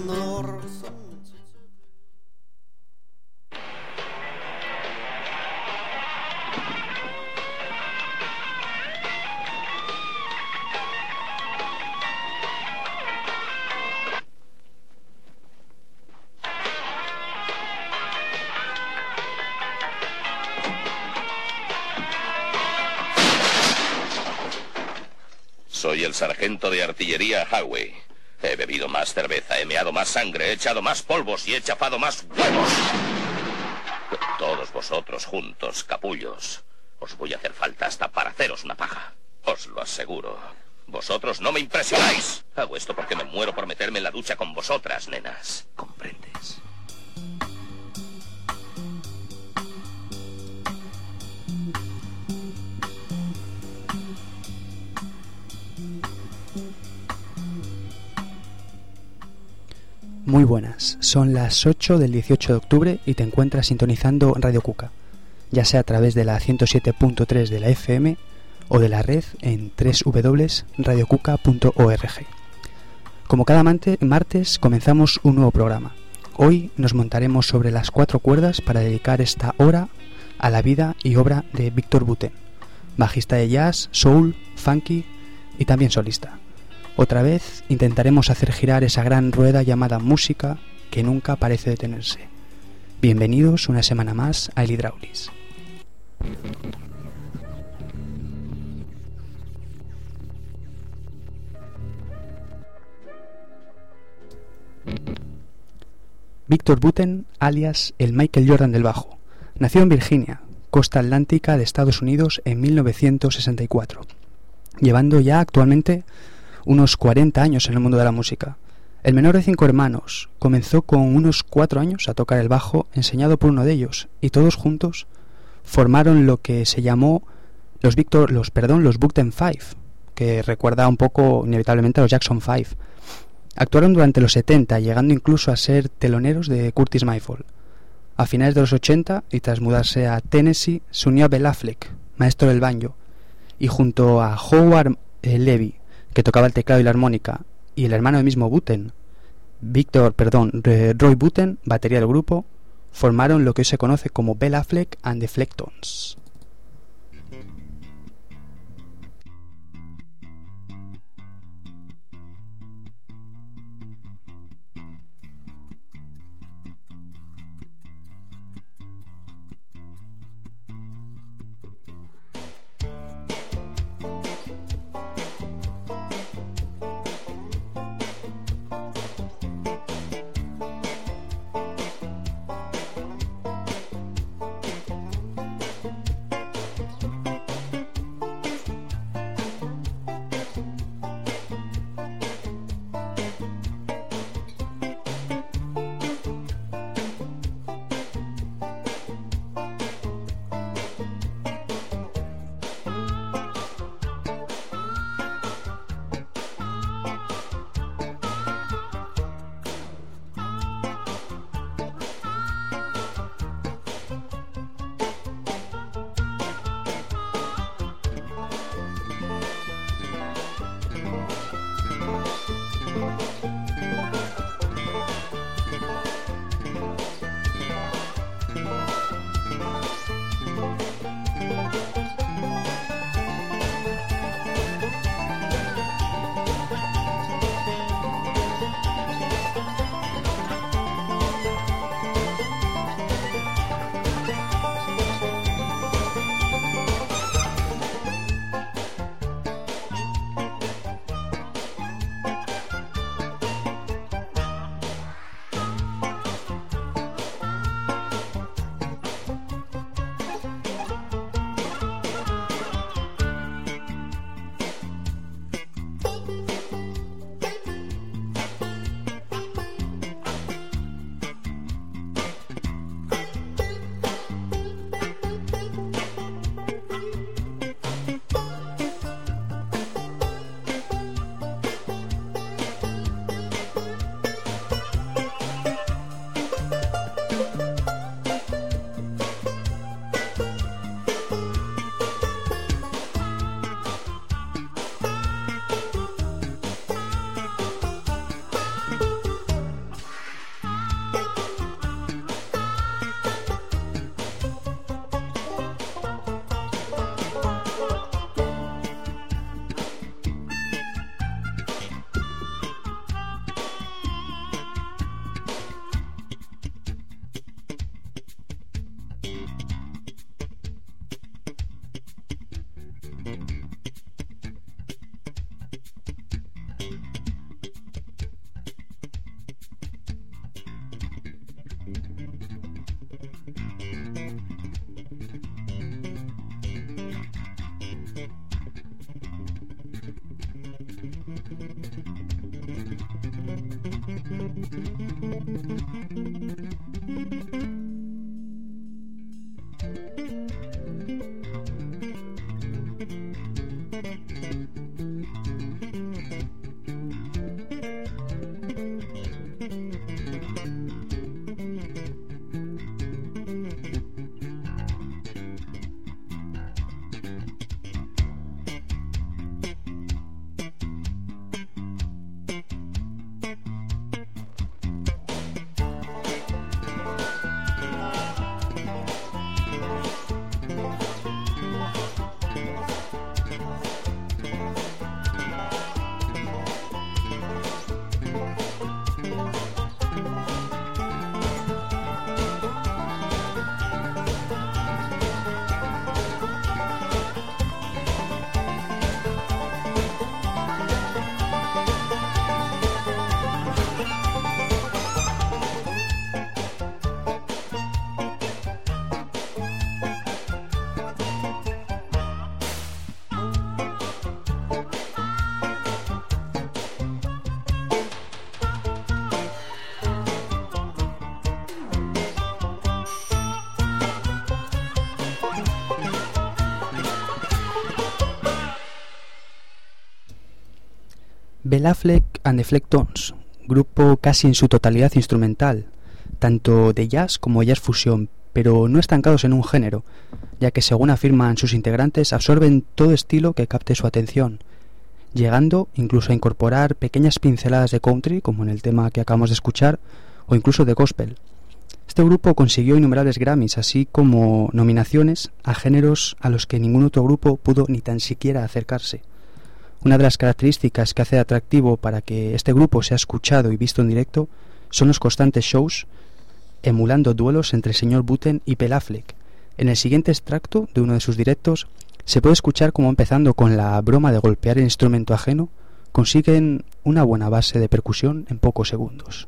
Soy el sargento de artillería Howe. He bebido más cerveza, he meado más sangre, he echado más polvos y he chafado más huevos. Todos vosotros juntos, capullos. Os voy a hacer falta hasta para haceros una paja. Os lo aseguro. Vosotros no me impresionáis. Hago esto porque me muero por meterme en la ducha con vosotras, nenas. ¿Comprendes? Muy buenas, son las 8 del 18 de octubre y te encuentras sintonizando Radio Cuca, ya sea a través de la 107.3 de la FM o de la red en www.radiocuca.org. Como cada martes comenzamos un nuevo programa. Hoy nos montaremos sobre las 4 cuerdas para dedicar esta hora a la vida y obra de Victor Buten, bajista de jazz, soul, funky y también solista. Otra vez intentaremos hacer girar esa gran rueda llamada música que nunca parece detenerse. Bienvenidos una semana más a El Hydraulis. Victor Buten, alias el Michael Jordan del bajo, nació en Virginia, costa atlántica de Estados Unidos en 1964, llevando ya actualmente unos 40 años en el mundo de la música. El menor de 5 hermanos, comenzó con unos 4 años a tocar el bajo enseñado por uno de ellos, y todos juntos formaron lo que se llamó los Buten Five, que recuerda un poco inevitablemente a los Jackson 5. Actuaron durante los 70, llegando incluso a ser teloneros de Curtis Mayfield. A finales de los 80, y tras mudarse a Tennessee, se unió a Bela Fleck, maestro del banjo, y junto a Howard Levy, que tocaba el teclado y la armónica, y el hermano del mismo Buten, Roy Buten, batería del grupo, formaron lo que hoy se conoce como Bela Fleck and the Flecktones. Ben Affleck and the Flecktones, grupo casi en su totalidad instrumental, tanto de jazz como jazz fusión, pero no estancados en un género, ya que según afirman sus integrantes absorben todo estilo que capte su atención, llegando incluso a incorporar pequeñas pinceladas de country, como en el tema que acabamos de escuchar, o incluso de gospel. Este grupo consiguió innumerables Grammys, así como nominaciones a géneros a los que ningún otro grupo pudo ni tan siquiera acercarse. Una de las características que hace atractivo para que este grupo sea escuchado y visto en directo son los constantes shows emulando duelos entre el señor Button y Ben Affleck. En el siguiente extracto de uno de sus directos se puede escuchar cómo, empezando con la broma de golpear el instrumento ajeno, consiguen una buena base de percusión en pocos segundos.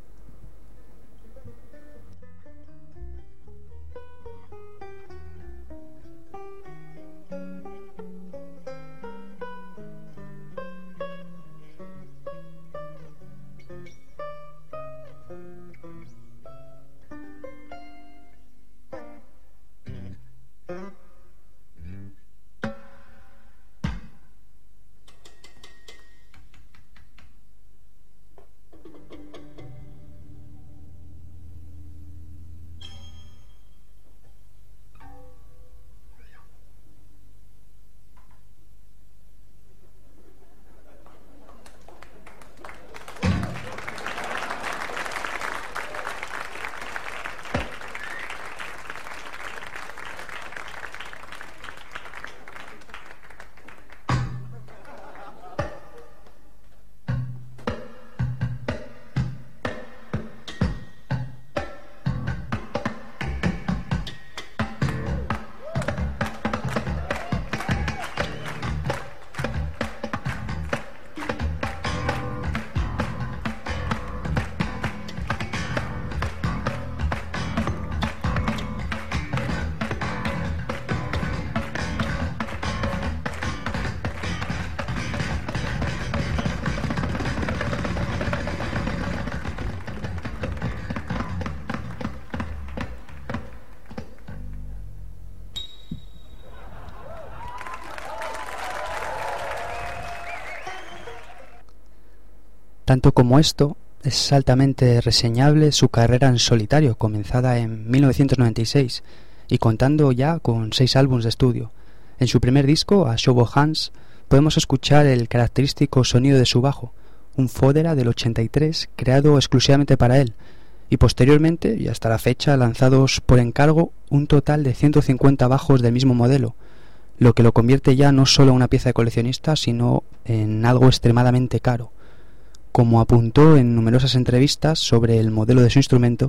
Tanto como esto, es altamente reseñable su carrera en solitario, comenzada en 1996 y contando ya con 6 álbumes de estudio. En su primer disco, A Show of Hands, podemos escuchar el característico sonido de su bajo, un Fodera del 83 creado exclusivamente para él, y posteriormente, y hasta la fecha, lanzados por encargo un total de 150 bajos del mismo modelo, lo que lo convierte ya no solo en una pieza de coleccionista, sino en algo extremadamente caro. Como apuntó en numerosas entrevistas sobre el modelo de su instrumento,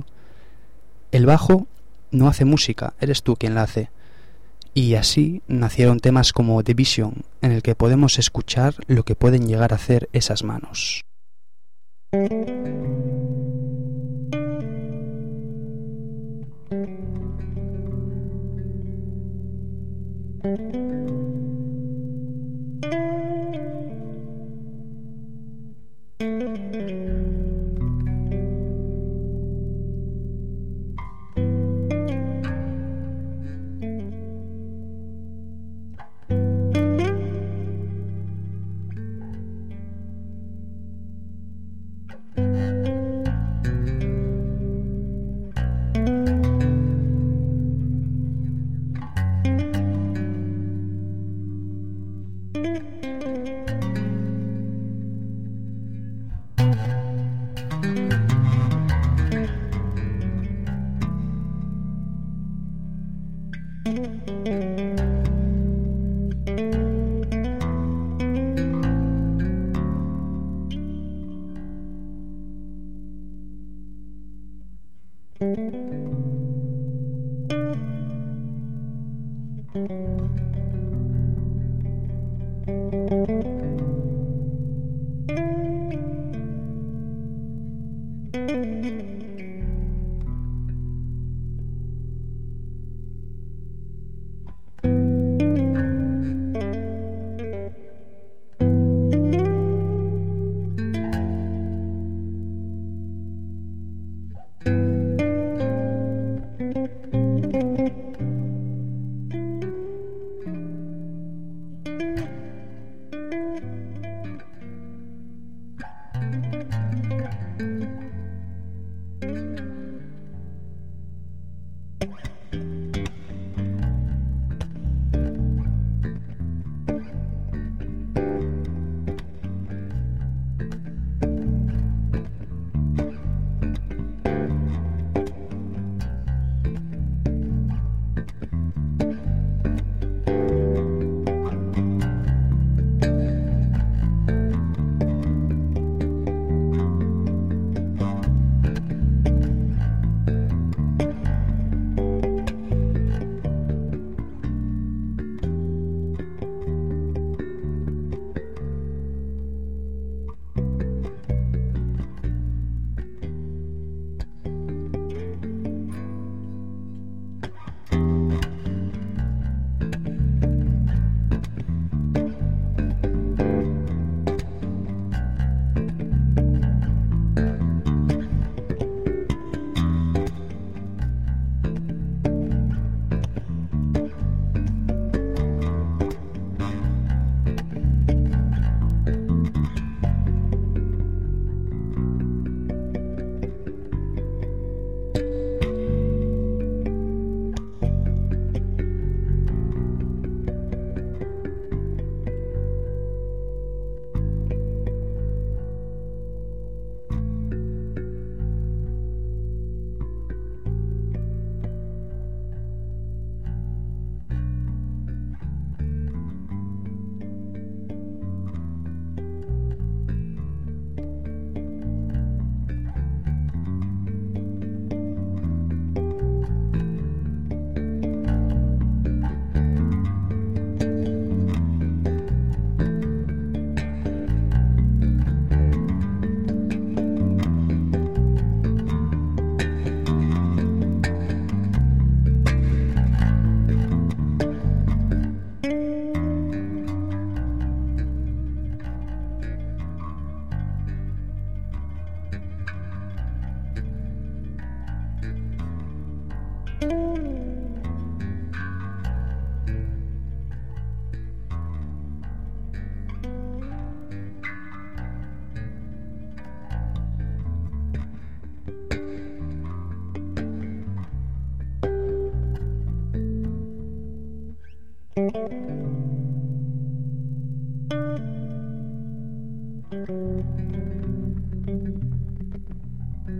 el bajo no hace música, eres tú quien la hace. Y así nacieron temas como The Vision, en el que podemos escuchar lo que pueden llegar a hacer esas manos.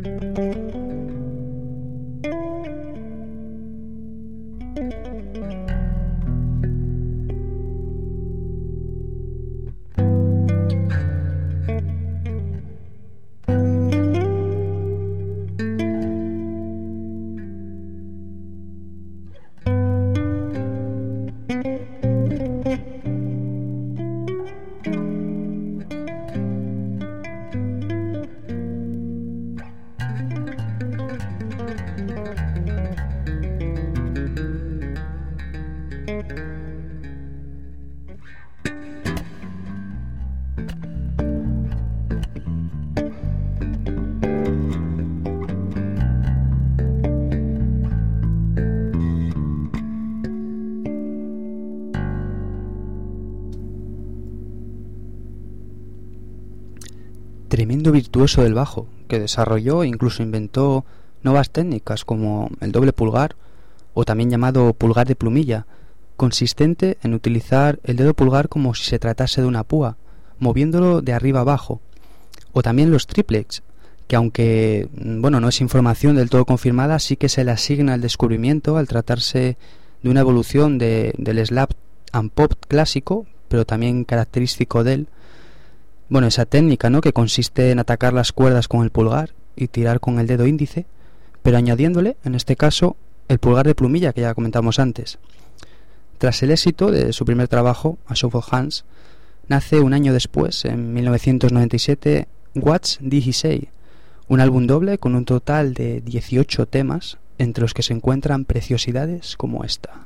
Tremendo virtuoso del bajo, que desarrolló e incluso inventó nuevas técnicas como el doble pulgar, o también llamado pulgar de plumilla, consistente en utilizar el dedo pulgar como si se tratase de una púa, moviéndolo de arriba abajo, o también los triplex, que aunque no es información del todo confirmada, sí que se le asigna el descubrimiento al tratarse de una evolución del slap and pop clásico, pero también característico de él. Esa técnica, que consiste en atacar las cuerdas con el pulgar y tirar con el dedo índice, pero añadiéndole, en este caso, el pulgar de plumilla que ya comentamos antes. Tras el éxito de su primer trabajo, A Show of Hands, nace un año después, en 1997, What's Did He Say, un álbum doble con un total de 18 temas, entre los que se encuentran preciosidades como esta.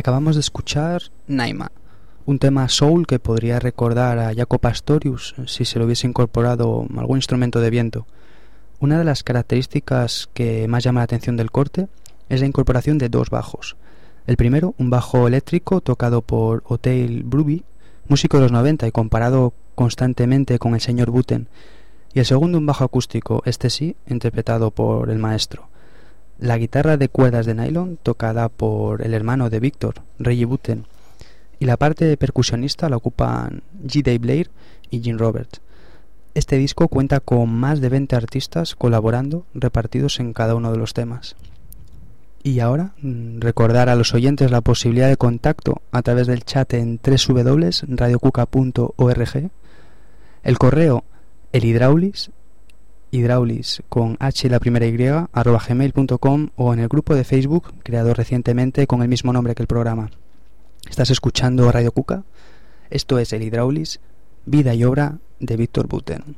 Acabamos de escuchar Naima, un tema soul que podría recordar a Jaco Pastorius si se le hubiese incorporado algún instrumento de viento. Una de las características que más llama la atención del corte es la incorporación de dos bajos. El primero, un bajo eléctrico tocado por Oteil Bruby, músico de los 90 y comparado constantemente con el señor Buten. Y el segundo, un bajo acústico, este sí, interpretado por el maestro. La guitarra de cuerdas de nylon, tocada por el hermano de Víctor, Reggie Buten. Y la parte de percusionista la ocupan G. Dave Blair y Gene Roberts. Este disco cuenta con más de 20 artistas colaborando, repartidos en cada uno de los temas. Y ahora, recordar a los oyentes la posibilidad de contacto a través del chat en www.radiocuca.org, el correo elhidraulis con h la primera y @gmail.com o en el grupo de Facebook creado recientemente con el mismo nombre que el programa. ¿Estás escuchando Radio Cuca? Esto es El Hidraulis, vida y obra de Víctor Buten.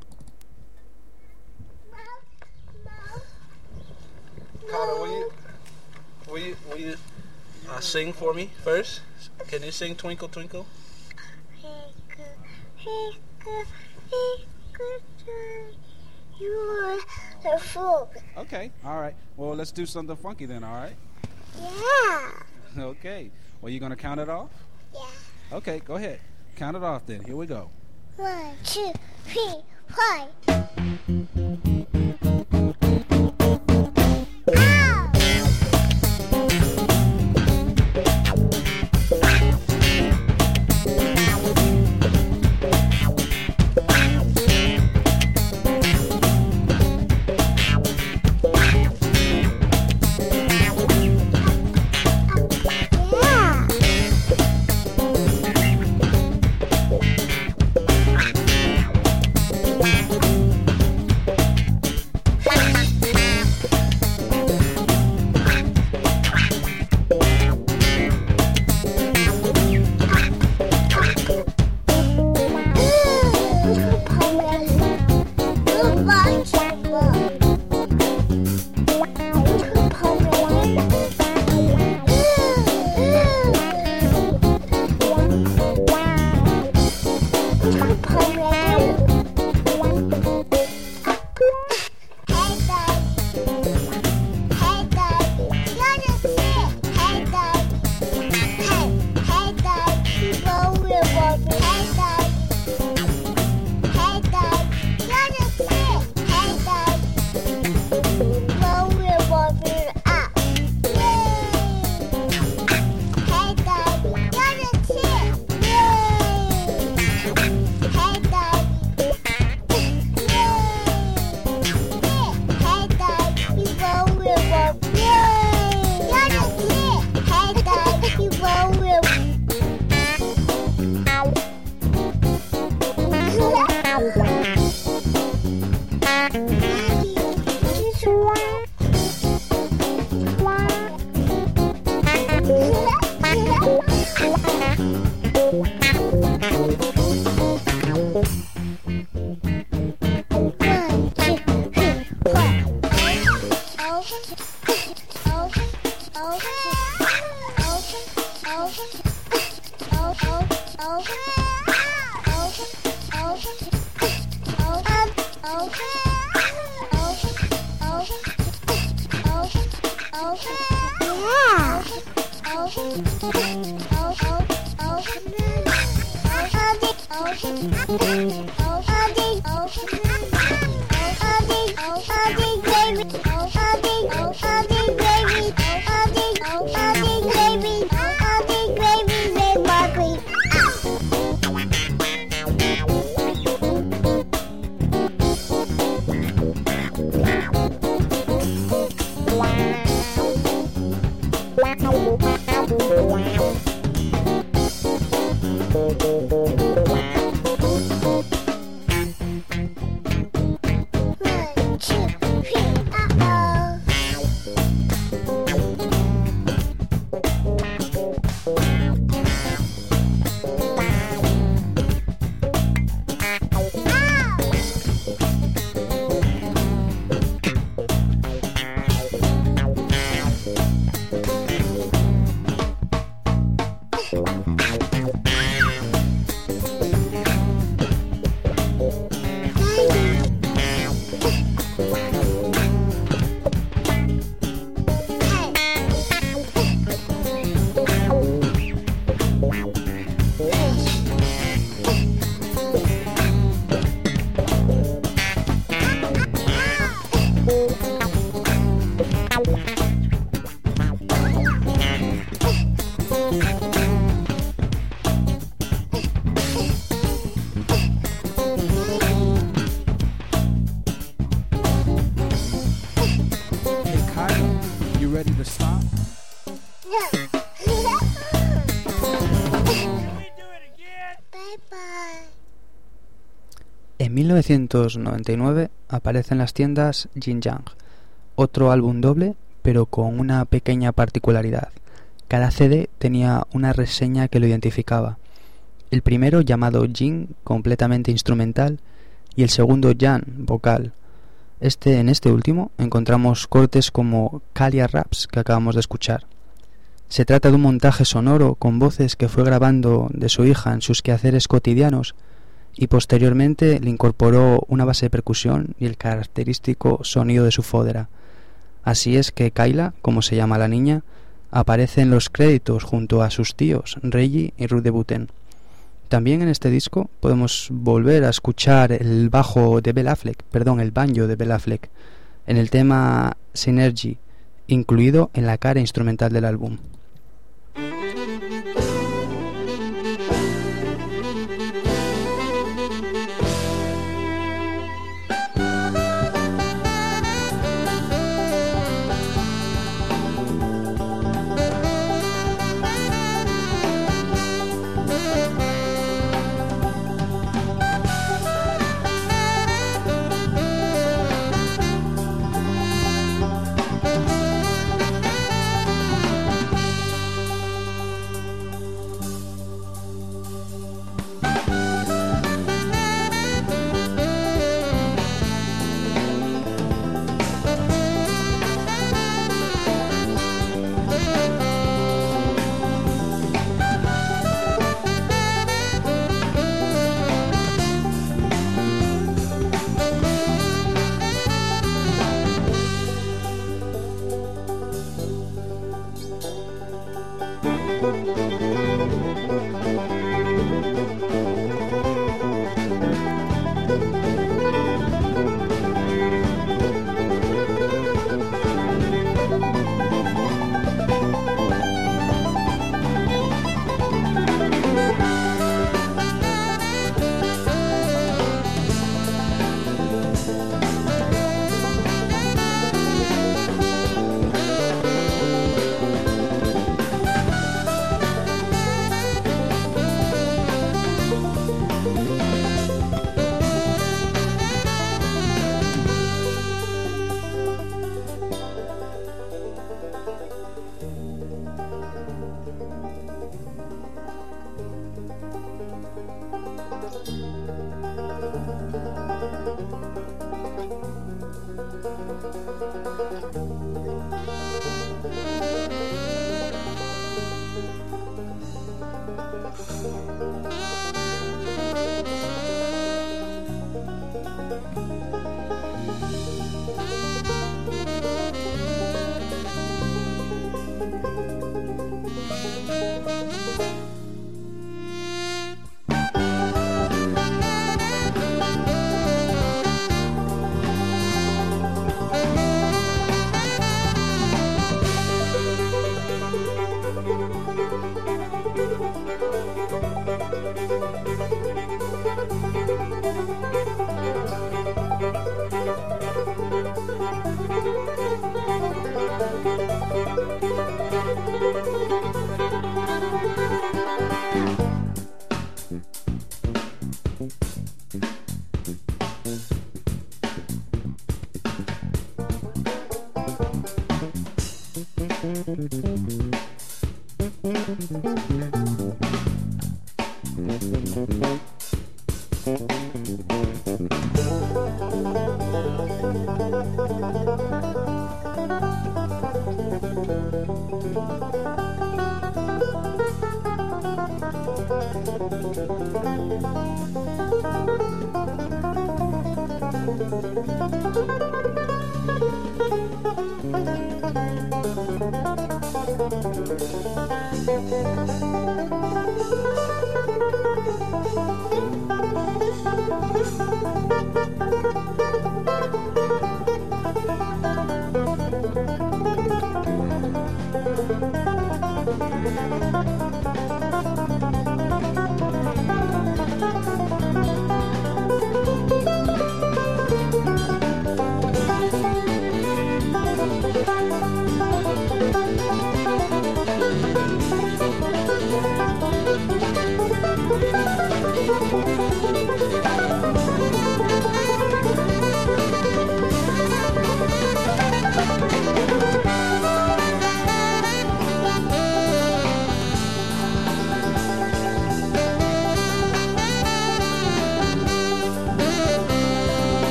Will you sing for me first? Can you sing Twinkle Twinkle? You're the fool. Okay, all right. Well, let's do something funky then, all right? Yeah. Okay. Well, you going to count it off? Yeah. Okay, go ahead. Count it off then. Here we go. 1, 2, 3, 4. En 1999 aparece en las tiendas Jin Yang, otro álbum doble, pero con una pequeña particularidad. Cada CD tenía una reseña que lo identificaba. El primero llamado Jin, completamente instrumental, y el segundo Yang, vocal. En este último encontramos cortes como Kalia Raps, que acabamos de escuchar. Se trata de un montaje sonoro con voces que fue grabando de su hija en sus quehaceres cotidianos y posteriormente le incorporó una base de percusión y el característico sonido de su fódera. Así es que Kyla, como se llama la niña, aparece en los créditos junto a sus tíos Reggie y Ruth de Buten. También en este disco podemos volver a escuchar el banjo de Bela Fleck, en el tema Synergy, incluido en la cara instrumental del álbum.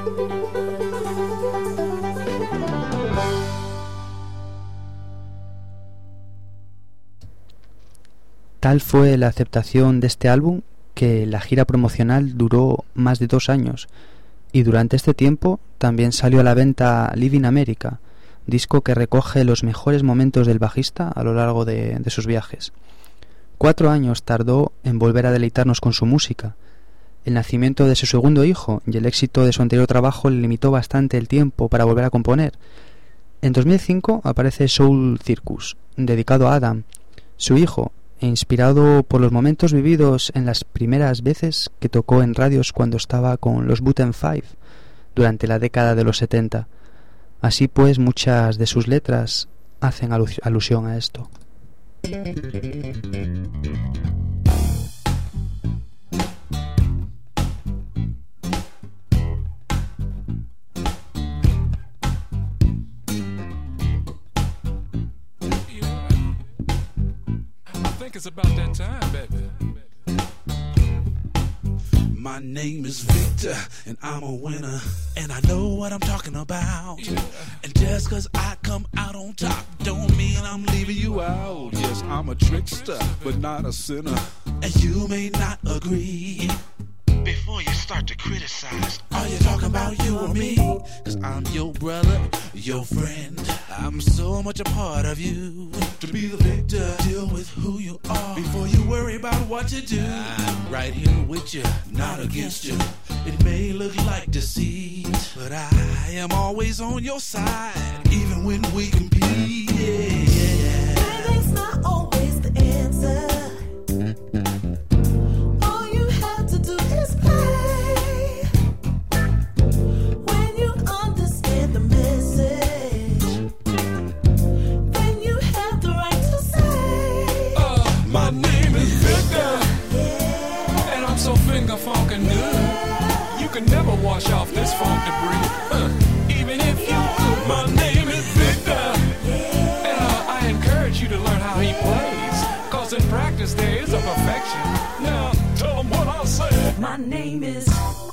Tal fue la aceptación de este álbum que la gira promocional duró más de 2 años, y durante este tiempo también salió a la venta Living America, disco que recoge los mejores momentos del bajista a lo largo de sus viajes. 4 años tardó en volver a deleitarnos con su música. El nacimiento de su segundo hijo y el éxito de su anterior trabajo le limitó bastante el tiempo para volver a componer. En 2005 aparece Soul Circus, dedicado a Adam, su hijo, e inspirado por los momentos vividos en las primeras veces que tocó en radios cuando estaba con los Butten Five durante la década de los 70. Así pues, muchas de sus letras hacen alusión a esto. It's about that time, baby. My name is Victor, and I'm a winner, and I know what I'm talking about. Yeah. And just 'cause I come out on top don't mean I'm leaving you out. Yes, I'm a trickster, but not a sinner, and you may not agree. Before you start to criticize, are you talking about you or me? 'Cause I'm your brother, your friend. I'm so much a part of you. To be the victor, deal with who you are before you worry about what you do. I'm right here with you, not against you. It may look like deceit, but I am always on your side, even when we compete. Yeah. Winning not always the answer. Never wash off this funk debris, even if you could. My name is Victor, and I encourage you to learn how he plays, 'cause in practice there is a perfection. Now tell him what I said. My name is,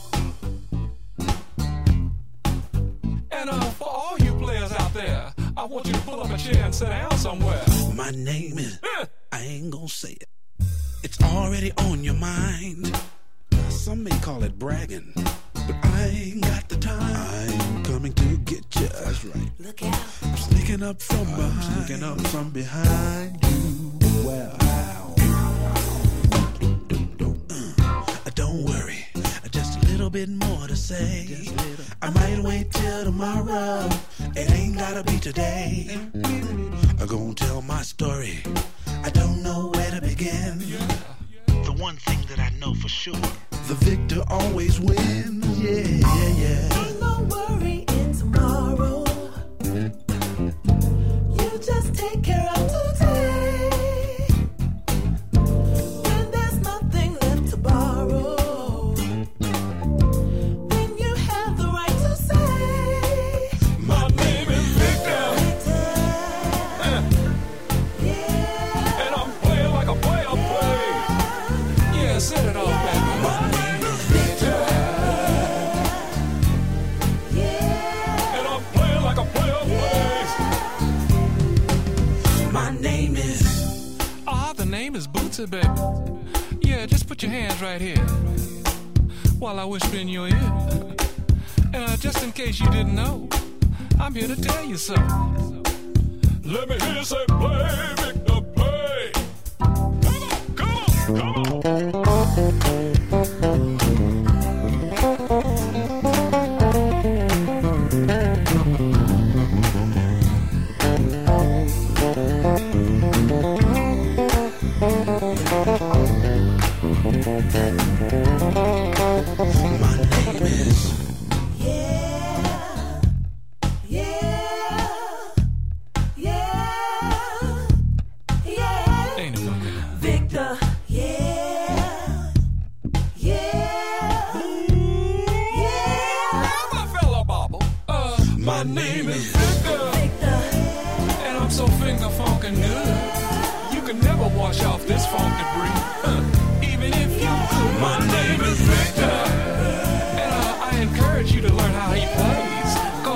and for all you players out there, I want you to pull up a chair and sit down somewhere. My name is, I ain't gonna say it, it's already on your mind. Some may call it bragging, but I ain't got the time. I'm coming to get you. That's right. Look out. I'm sneaking up from behind you. Well, don't worry, just a little bit more to say. I might wait till tomorrow. It ain't gotta be today. I'm gonna tell my story. I don't know where to begin. The one thing that I know for sure, the victor always wins. Yeah, yeah, yeah. Ain't no worry in tomorrow. You just take care of today. When there's nothing left to borrow, then you have the right to say, my name is Victor. Yeah. And I'm playing like a player play. Yeah, set it off, baby. Baby, yeah, just put your hands right here while I whisper in your ear. And just in case you didn't know, I'm here to tell you so. Let me hear you say, play, Victor, play. Come on, come on, come on. My name is, yeah, yeah, yeah, yeah. Ain't it funny? Victor, yeah, yeah, yeah. My fella Bobble. My name is Victor, and I'm so finger funkin' good. You can never wash off this funk debris, even if you could. My name is Victor, and I encourage you to learn how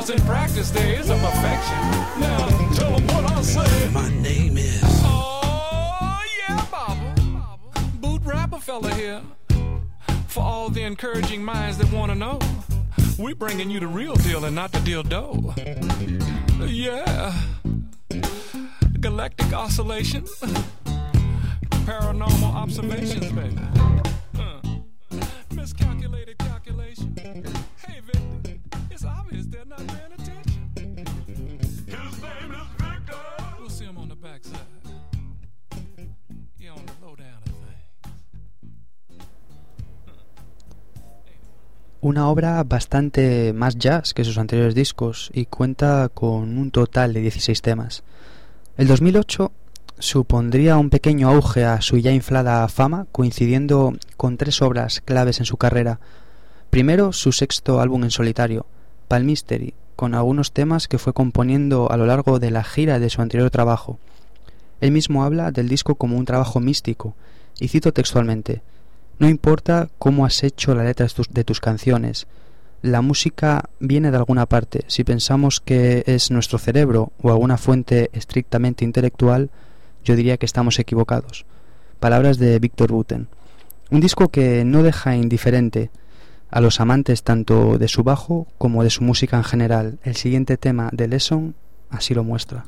'cause in practice there is a perfection. Now, tell them what I say. My name is... Oh, yeah, Baba. Boot Rapper fella here. For all the encouraging minds that want to know, we're bringing you the real deal and not the dildo. Yeah. Galactic oscillation. Paranormal observations, baby. Miscalculated calculation. Hey, Victor, it's obvious they're not paying attention. His name is Victor. We'll see him on the backside. Yeah, on the lowdown of things. Una obra bastante más jazz que sus anteriores discos y cuenta con un total de 16 temas. El 2008 supondría un pequeño auge a su ya inflada fama, coincidiendo con 3 obras claves en su carrera. Primero, su sexto álbum en solitario, Palm Mystery, con algunos temas que fue componiendo a lo largo de la gira de su anterior trabajo. Él mismo habla del disco como un trabajo místico, y cito textualmente: "No importa cómo has hecho la letra de tus canciones, la música viene de alguna parte. Si pensamos que es nuestro cerebro o alguna fuente estrictamente intelectual, yo diría que estamos equivocados". Palabras de Victor Buten. Un disco que no deja indiferente a los amantes tanto de su bajo como de su música en general. El siguiente tema de Lesson así lo muestra.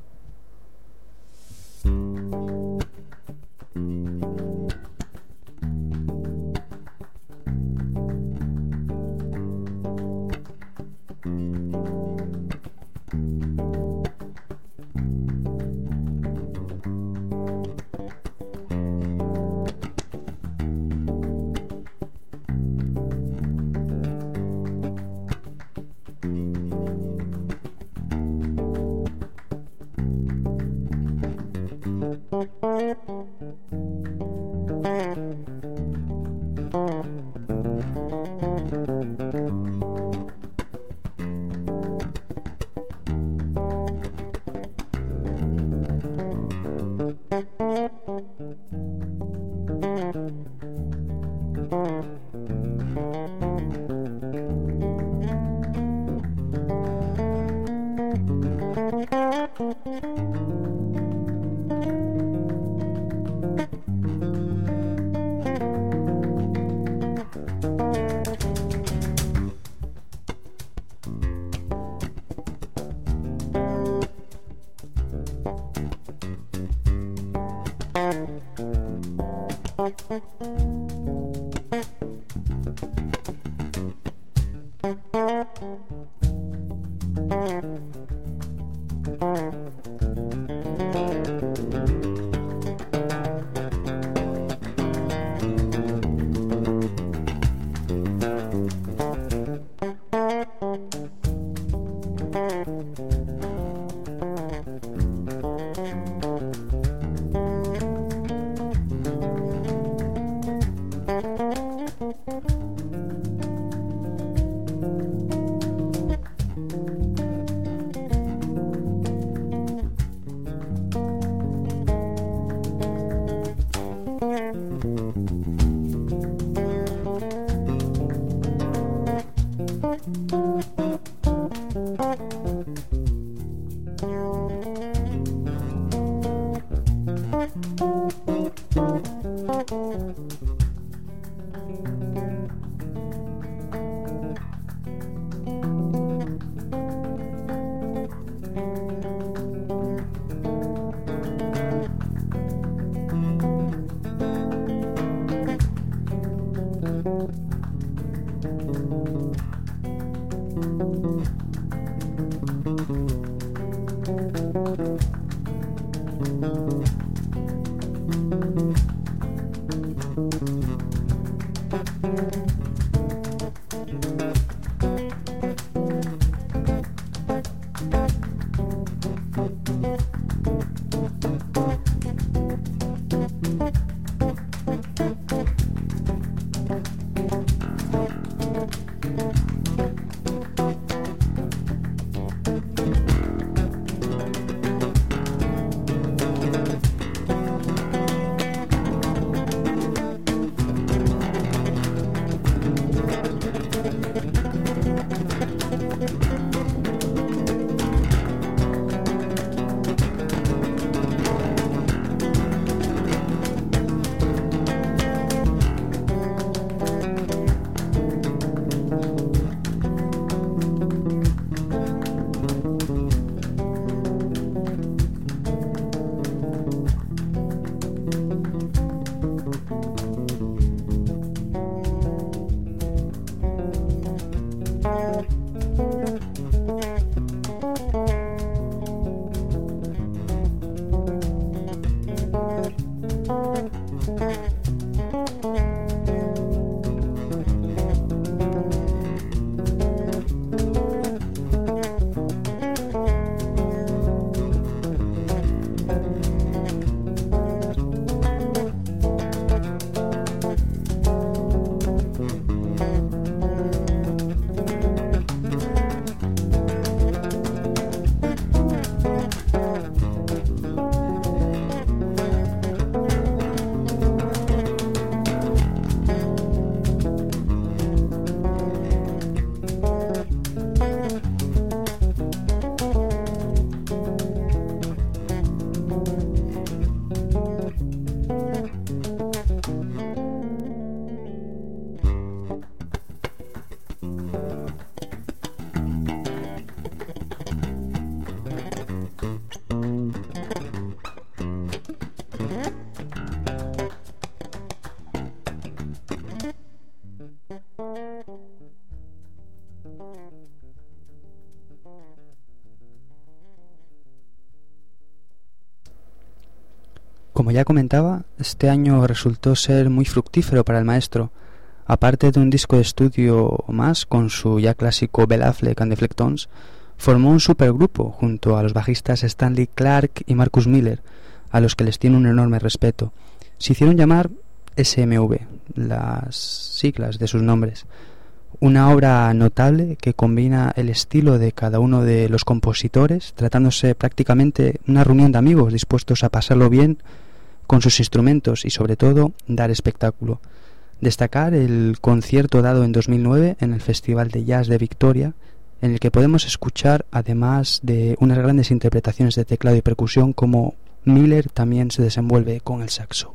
Como ya comentaba, este año resultó ser muy fructífero para el maestro. Aparte de un disco de estudio más con su ya clásico Ben Affleck and the Deflectones, formó un supergrupo junto a los bajistas Stanley Clarke y Marcus Miller, a los que les tiene un enorme respeto. Se hicieron llamar SMV, las siglas de sus nombres. Una obra notable que combina el estilo de cada uno de los compositores, tratándose prácticamente una reunión de amigos dispuestos a pasarlo bien con sus instrumentos y sobre todo dar espectáculo. Destacar el concierto dado en 2009 en el Festival de Jazz de Victoria, en el que podemos escuchar, además de unas grandes interpretaciones de teclado y percusión, como Miller también se desenvuelve con el saxo.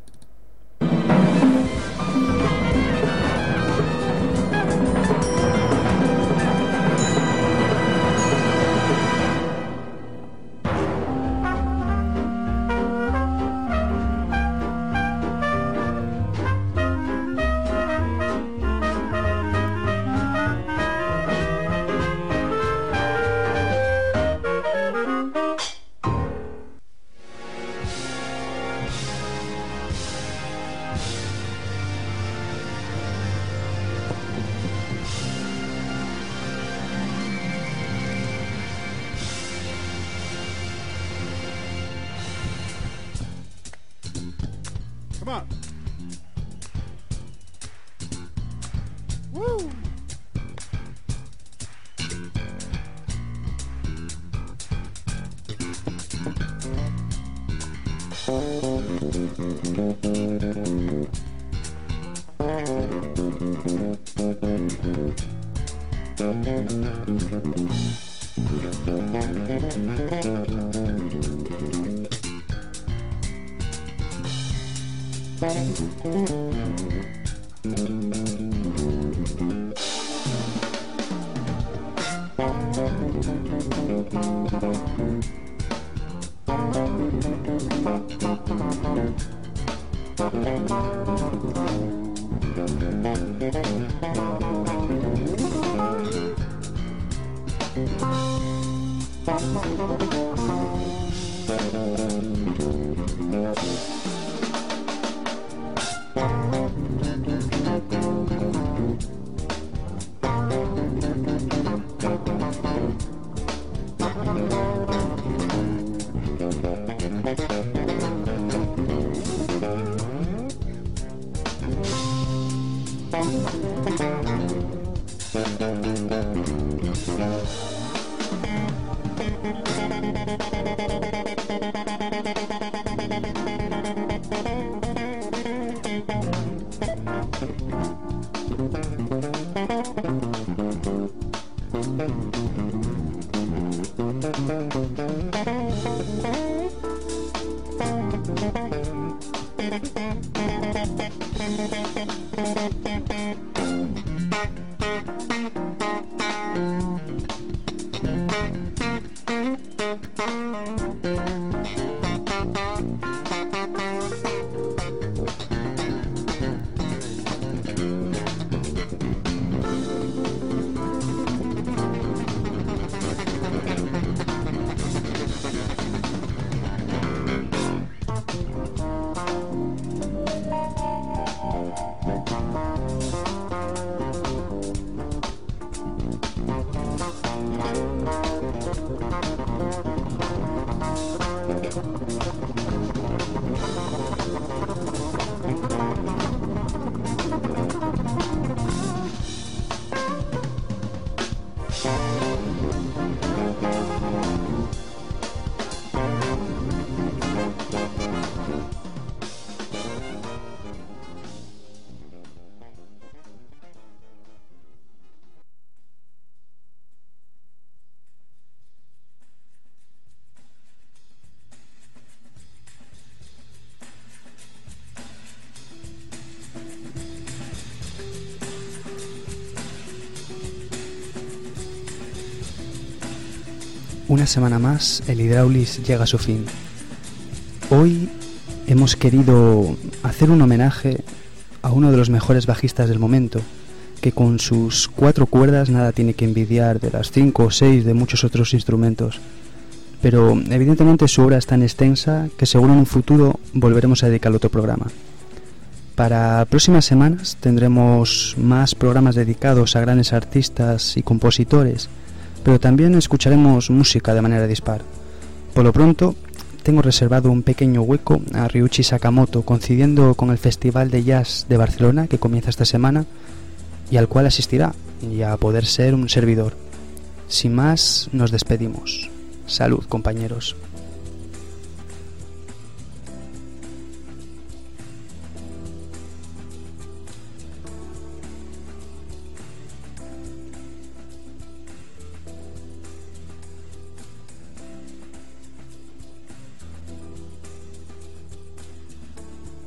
Come on. Woo! Una semana más, el Hydraulis llega a su fin. Hoy hemos querido hacer un homenaje a uno de los mejores bajistas del momento, que con sus 4 cuerdas nada tiene que envidiar de las 5 o 6 de muchos otros instrumentos. pero evidentemente su obra es tan extensa que seguro en un futuro volveremos a dedicarle otro programa. Para próximas semanas tendremos más programas dedicados a grandes artistas y compositores, pero también escucharemos música de manera dispar. Por lo pronto, tengo reservado un pequeño hueco a Ryuichi Sakamoto, coincidiendo con el Festival de Jazz de Barcelona que comienza esta semana y al cual asistirá, y a poder ser un servidor. Sin más, nos despedimos. Salud, compañeros.